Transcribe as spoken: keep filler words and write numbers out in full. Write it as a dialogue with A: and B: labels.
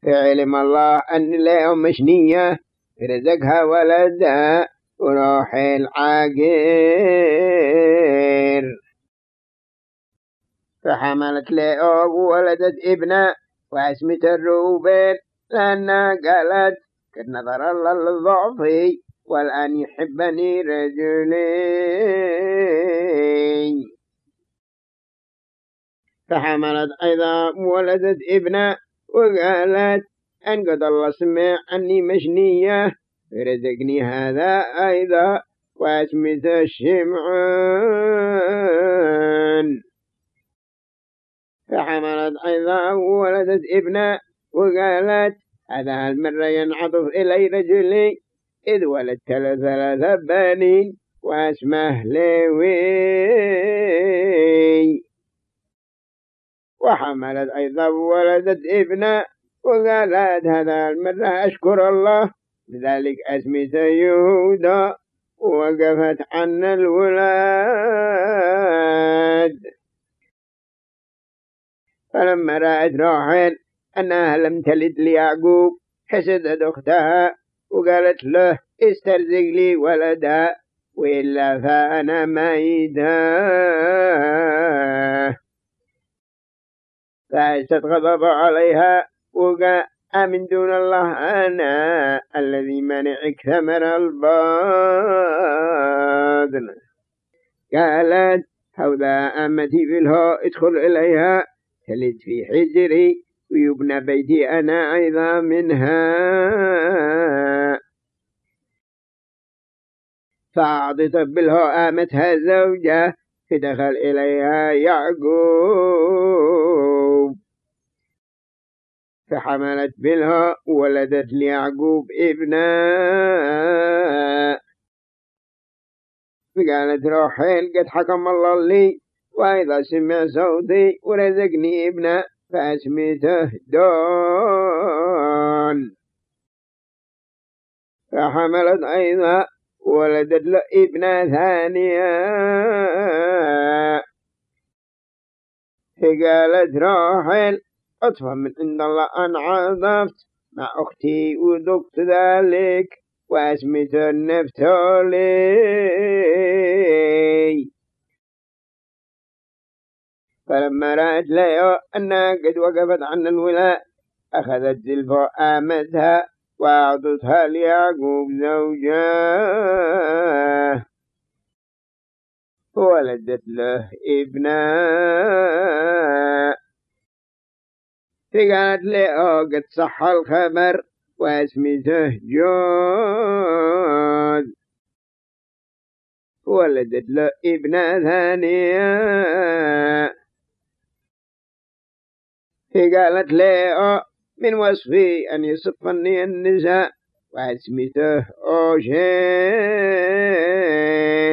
A: فعلم الله أن لهم مشنية فرزقها ولدها وروح العاقر. فحملت لأوب وولدت ابنه واسمته الروبين لأنها قالت قد نظر الله للضعف والآن يحبني رجلين. فحملت أيضا وولدت ابنه وقالت أن قد الله سمع أني مشنية فرزقني هذا أيضا واسمته الشمعون. فحملت أيضا وولدت ابنه وقالت هذا المرة ينعطف إلي رجلي إذ ولدت ثلاثة بنين واسمه ليوي. وحملت أيضا وولدت ابنه وقالت هذا المرة أشكر الله لذلك اسمته يهودا ووقفت عن الولاد. فلما رأت راحل أنها لم تلد ليعقوب حسدت أختها وقالت له استرزق لي ولدها وإلا فأنا ميتة. فاستغضب عليها وقال أمن دون الله أنا الذي منعك ثمر الباطن. قالت هوذا أمتي في الهاء ادخل إليها تلد في حجري ويبنى بيتي أنا أيضا منها. فأعطت بالهاء آمتها زوجة فدخل إليها يعقوب. فحملت بالهاء وولدت ليعقوب ابنا. فقالت راحل قد حكم الله لي وإذا سمع صوتي ورزقني ابنا فاسميته دون. فحملت أيضا ولدت له ابنا ثانية. فقالت راحل أطفى من عند الله أن عاطفت مع أختي وذقت ذلك واسميته نفتالي. فلما رأت ليا أنها قد وقفت عن الولاء أخذت زلفا آمتها وأعطتها ليعقوب زوجاه وولدت له ابنا. فقالت ليا قد صح الخبر واسمته جود وولدت له ابنا ثانية. فقالت لي من وصفي أن يصفني النساء واسمته أوشين.